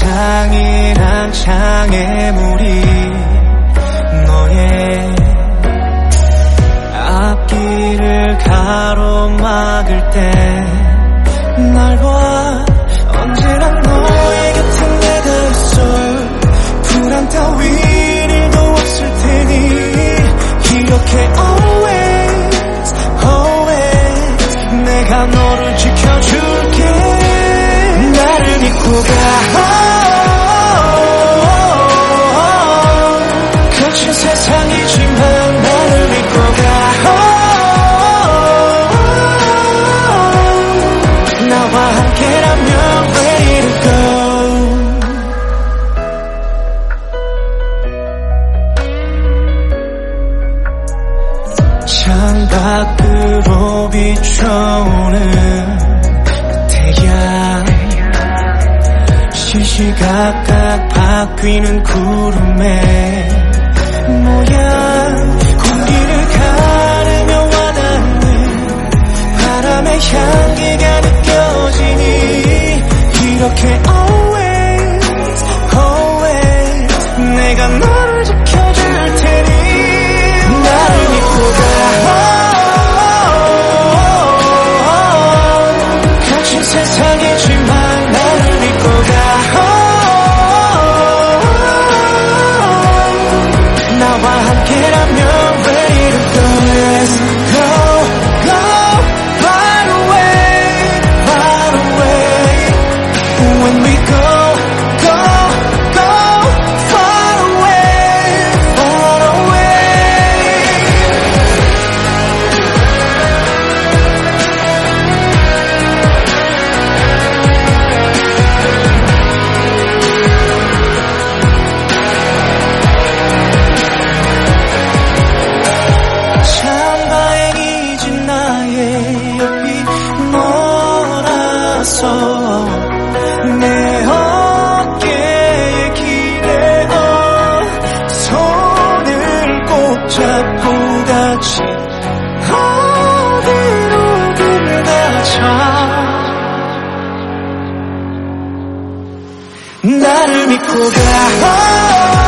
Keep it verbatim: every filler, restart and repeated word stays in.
세상이란 장애물이 너의 앞길을 가로막을 때 날 봐. 언제나 너의 곁에 내가 있어. 불안 따윈 일도 없을 테니 기억해 always always 내가 너를 지켜줄게. 나를 믿고 가. 거친 세상이지만 나를 믿고 가. 나와 함께라면 ready to go. 창밖으로 비춰오는 태양, 시시각각 바뀌는 구름의 모양, 공기를 가르며 와닿는 바람의 향기가 느껴지니 이렇게 always always 내가 너를 지켜줄 테니 나를 믿고 가. 거친 세상이지만 나를 믿고 가. 나와 함께라면 ready to go. Let's go go far away far away. When we go go go far away far away. 참 다행이지 나의 옆이 너라서 내 어깨에 길에 어 손을 꼭 잡고 같이 어디로든 가자. 나를 믿고 가.